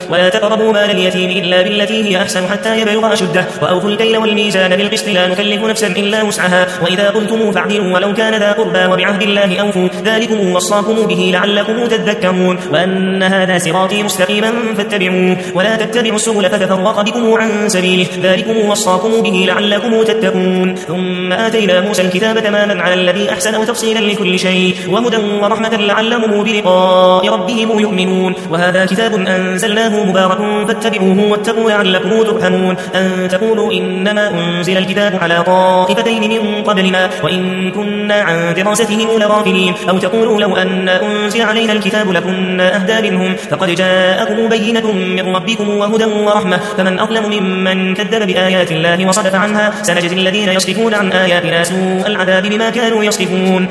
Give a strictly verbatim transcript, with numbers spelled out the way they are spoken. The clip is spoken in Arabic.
ولا تقربوا مال اليتيم إلا بالتي هي أحسن حتى يبلغ أشده وأوفوا الكيل والميزان بالقسط لا نكلف نفسا إلا وسعها وإذا قلتم فاعدلوا ولو كان ذا قربى وبعهد الله أوفوا ذلكم وصاكم به لعلكم تذكرون وأن هذا صراطي مستقيما فاتبعوه ولا تتبعوا السبل فتفرق بكم عن سبيله ذلكم وصاكم به لعلكم تتقون ثم آتينا موسى الكتاب تماما على الذي أحسن وتفصيلا لكل شيء وهدى ورحمة لعلهم بلقاء ربهم يؤمنون وهذا كتاب أنزلناه مبارك فاتبعوه واتقوا لعلكم ترحمون أن تقولوا إنما أنزل الكتاب على طائفتين من قبلنا وإن كنا عن دراستهم لغافلين أو تقولوا لو أن أنزل علينا الكتاب لكنا أهدى منهم فقد جاءكم بينة من ربكم وهدى ورحمة فمن أظلم ممن كذب بآيات الله وصدف عنها سنجزي الذين يصدفون عن آياتنا سوء العذاب بما كانوا يصدفون